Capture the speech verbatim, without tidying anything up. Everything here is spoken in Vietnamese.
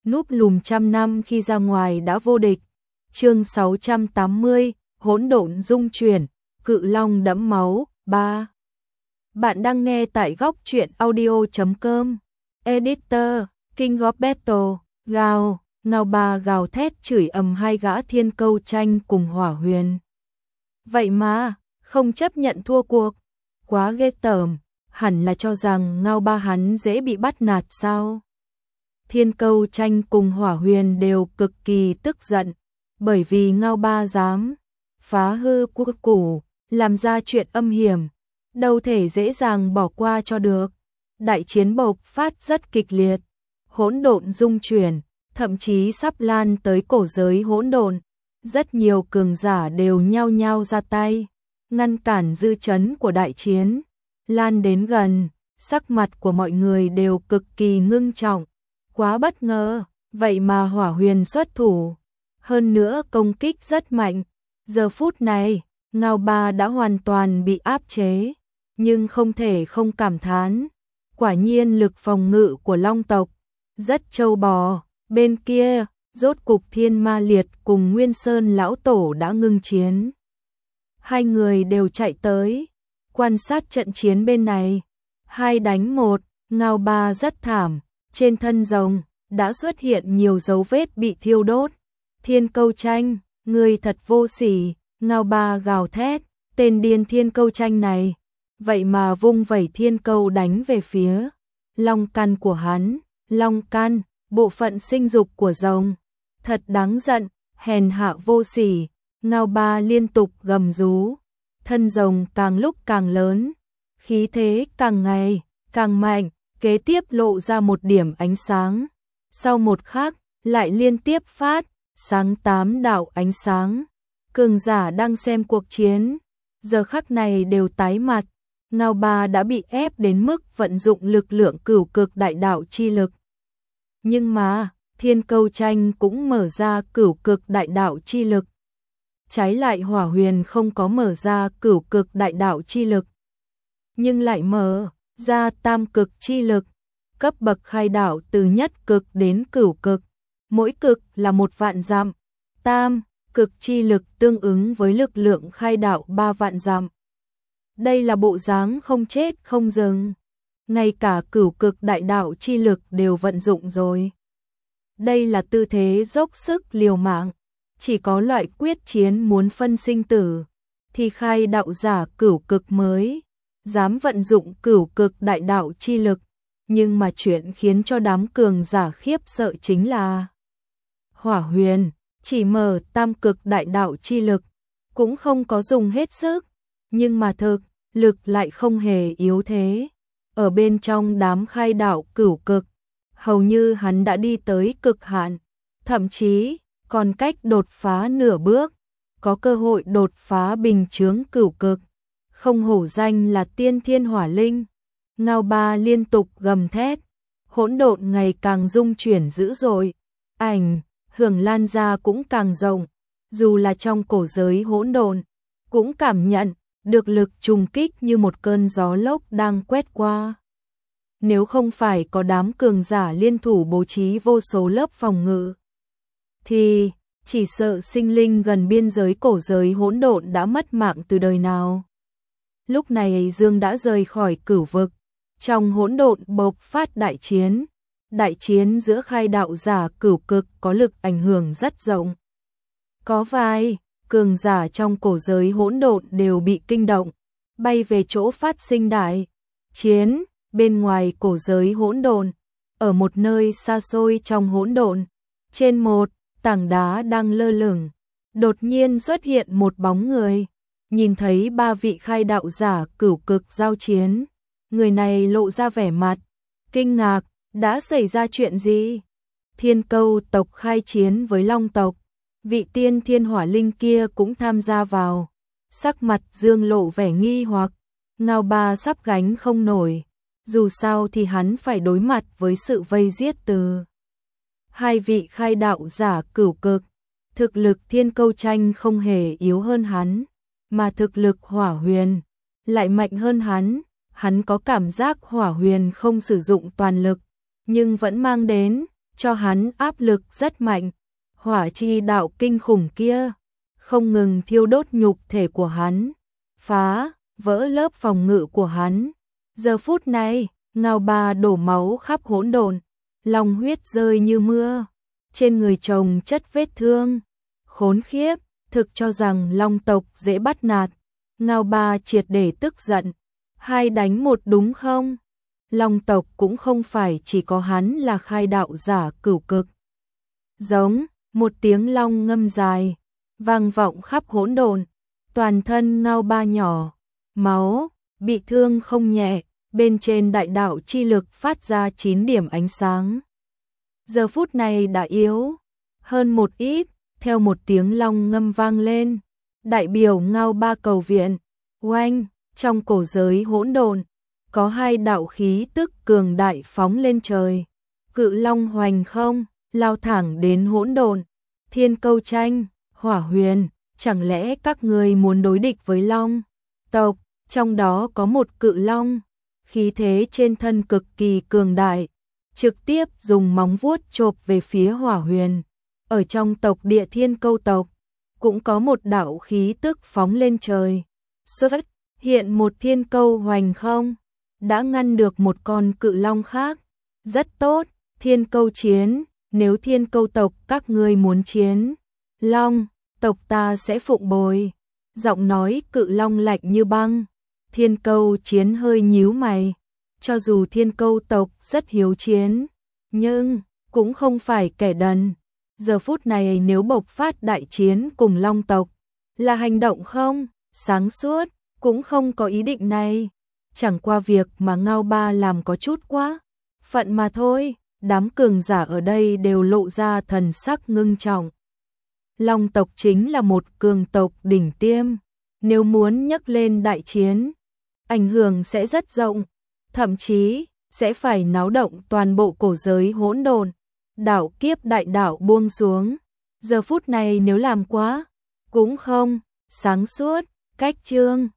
núp lùm trăm năm khi ra ngoài đã vô địch. Chương sáu trăm tám mươi, hỗn độn dung chuyển, cự long đẫm máu, ba. Bạn đang nghe tại góc truyện audio chấm com. Editor, King of Battle, gào, Ngao Ba gào thét chửi ầm hai gã Thiên Câu Tranh cùng Hỏa Huyền. Vậy mà, không chấp nhận thua cuộc, quá ghê tởm, hẳn là cho rằng Ngao Ba hắn dễ bị bắt nạt sao? Thiên Câu Tranh cùng Hỏa Huyền đều cực kỳ tức giận, bởi vì Ngao Ba dám phá hư quốc củ, làm ra chuyện âm hiểm, đâu thể dễ dàng bỏ qua cho được. Đại chiến bộc phát rất kịch liệt, hỗn độn dung chuyển, thậm chí sắp lan tới cổ giới hỗn độn. Rất nhiều cường giả đều nhao nhao ra tay, ngăn cản dư chấn của đại chiến. Lan đến gần, sắc mặt của mọi người đều cực kỳ ngưng trọng. Quá bất ngờ, vậy mà Hỏa Huyền xuất thủ. Hơn nữa công kích rất mạnh. Giờ phút này, Ngao Ba đã hoàn toàn bị áp chế, nhưng không thể không cảm thán. Quả nhiên lực phòng ngự của Long tộc rất trâu bò. Bên kia, rốt cục Thiên Ma Liệt cùng Nguyên Sơn lão tổ đã ngưng chiến. Hai người đều chạy tới, quan sát trận chiến bên này. Hai đánh một, Ngao Ba rất thảm, trên thân rồng đã xuất hiện nhiều dấu vết bị thiêu đốt. Thiên Câu Tranh, người thật vô sỉ, Ngao Ba gào thét, tên điên Thiên Câu Tranh này, vậy mà vung vẩy thiên câu đánh về phía long căn của hắn. Long căn, bộ phận sinh dục của rồng, thật đáng giận, hèn hạ vô sỉ. Ngao Ba liên tục gầm rú, thân rồng càng lúc càng lớn, khí thế càng ngày càng mạnh, kế tiếp lộ ra một điểm ánh sáng. Sau một khắc, lại liên tiếp phát sáng tám đạo ánh sáng. Cường giả đang xem cuộc chiến, giờ khắc này đều tái mặt. Ngao Ba đã bị ép đến mức vận dụng lực lượng cửu cực đại đạo chi lực. Nhưng mà, Thiên Câu Tranh cũng mở ra cửu cực đại đạo chi lực. Trái lại Hỏa Huyền không có mở ra cửu cực đại đạo chi lực, nhưng lại mở ra tam cực chi lực, cấp bậc khai đạo từ nhất cực đến cửu cực. Mỗi cực là một vạn dặm, tam cực chi lực tương ứng với lực lượng khai đạo ba vạn dặm. Đây là bộ dáng không chết không dừng, ngay cả cửu cực đại đạo chi lực đều vận dụng rồi. Đây là tư thế dốc sức liều mạng, chỉ có loại quyết chiến muốn phân sinh tử thì khai đạo giả cửu cực mới dám vận dụng cửu cực đại đạo chi lực. Nhưng mà chuyện khiến cho đám cường giả khiếp sợ chính là Hỏa Huyền chỉ mở tam cực đại đạo chi lực, cũng không có dùng hết sức, nhưng mà thực lực lại không hề yếu thế. Ở bên trong đám khai đạo cửu cực, hầu như hắn đã đi tới cực hạn, thậm chí còn cách đột phá nửa bước, có cơ hội đột phá bình chướng cửu cực. Không hổ danh là tiên thiên hỏa linh. Ngao Ba liên tục gầm thét, hỗn độn ngày càng dung chuyển dữ dội, ảnh hưởng lan ra cũng càng rộng. Dù là trong cổ giới hỗn độn, cũng cảm nhận được lực trùng kích như một cơn gió lốc đang quét qua. Nếu không phải có đám cường giả liên thủ bố trí vô số lớp phòng ngự, thì chỉ sợ sinh linh gần biên giới cổ giới hỗn độn đã mất mạng từ đời nào. Lúc này Dương đã rời khỏi cửu vực, trong hỗn độn bộc phát đại chiến. Đại chiến giữa khai đạo giả cửu cực có lực ảnh hưởng rất rộng. Có vài cường giả trong cổ giới hỗn độn đều bị kinh động, bay về chỗ phát sinh đại chiến. Bên ngoài cổ giới hỗn độn, ở một nơi xa xôi trong hỗn độn, trên một tảng đá đang lơ lửng, đột nhiên xuất hiện một bóng người. Nhìn thấy ba vị khai đạo giả cửu cực giao chiến, người này lộ ra vẻ mặt kinh ngạc. Đã xảy ra chuyện gì? Thiên Câu tộc khai chiến với Long tộc, vị tiên thiên hỏa linh kia cũng tham gia vào. Sắc mặt Dương lộ vẻ nghi hoặc, Ngao Ba sắp gánh không nổi, dù sao thì hắn phải đối mặt với sự vây giết từ hai vị khai đạo giả cửu cực. Thực lực Thiên Câu Tranh không hề yếu hơn hắn, mà thực lực Hỏa Huyền lại mạnh hơn hắn. Hắn có cảm giác Hỏa Huyền không sử dụng toàn lực, nhưng vẫn mang đến cho hắn áp lực rất mạnh. Hỏa chi đạo kinh khủng kia không ngừng thiêu đốt nhục thể của hắn, phá vỡ lớp phòng ngự của hắn. Giờ phút này, Ngao Ba đổ máu khắp hỗn độn, long huyết rơi như mưa, trên người chồng chất vết thương. Khốn khiếp, thực cho rằng long tộc dễ bắt nạt. Ngao Ba triệt để tức giận, hai đánh một đúng không? Long tộc cũng không phải chỉ có hắn là khai đạo giả cửu cực. Giống, một tiếng long ngâm dài, vang vọng khắp hỗn độn, toàn thân Ngao Ba nhỏ, máu, bị thương không nhẹ, bên trên đại đạo chi lực phát ra chín điểm ánh sáng. Giờ phút này đã yếu hơn một ít, theo một tiếng long ngâm vang lên, đại biểu Ngao Ba cầu viện. Oanh, trong cổ giới hỗn độn, có hai đạo khí tức cường đại phóng lên trời. Cự long hoành không, lao thẳng đến hỗn độn. Thiên Câu Tranh, Hỏa Huyền, chẳng lẽ các ngươi muốn đối địch với long tộc? Trong đó có một cự long, khí thế trên thân cực kỳ cường đại, trực tiếp dùng móng vuốt chộp về phía Hỏa Huyền. Ở trong tộc Địa Thiên Câu tộc, cũng có một đạo khí tức phóng lên trời. Xuất hiện một thiên câu hoành không, đã ngăn được một con cự long khác. Rất tốt, thiên câu chiến, nếu thiên câu tộc các ngươi muốn chiến, long tộc ta sẽ phụng bồi. Giọng nói cự long lạnh như băng. Thiên câu chiến hơi nhíu mày, cho dù thiên câu tộc rất hiếu chiến, nhưng cũng không phải kẻ đần. Giờ phút này nếu bộc phát đại chiến cùng long tộc, là hành động không sáng suốt, cũng không có ý định này. Chẳng qua việc mà Ngao Ba làm có chút quá phận mà thôi. Đám cường giả ở đây đều lộ ra thần sắc ngưng trọng. Long tộc chính là một cường tộc đỉnh tiêm, nếu muốn nhắc lên đại chiến, ảnh hưởng sẽ rất rộng, thậm chí sẽ phải náo động toàn bộ cổ giới hỗn độn. Đạo kiếp đại đạo buông xuống, giờ phút này nếu làm quá cũng không sáng suốt. Cách chương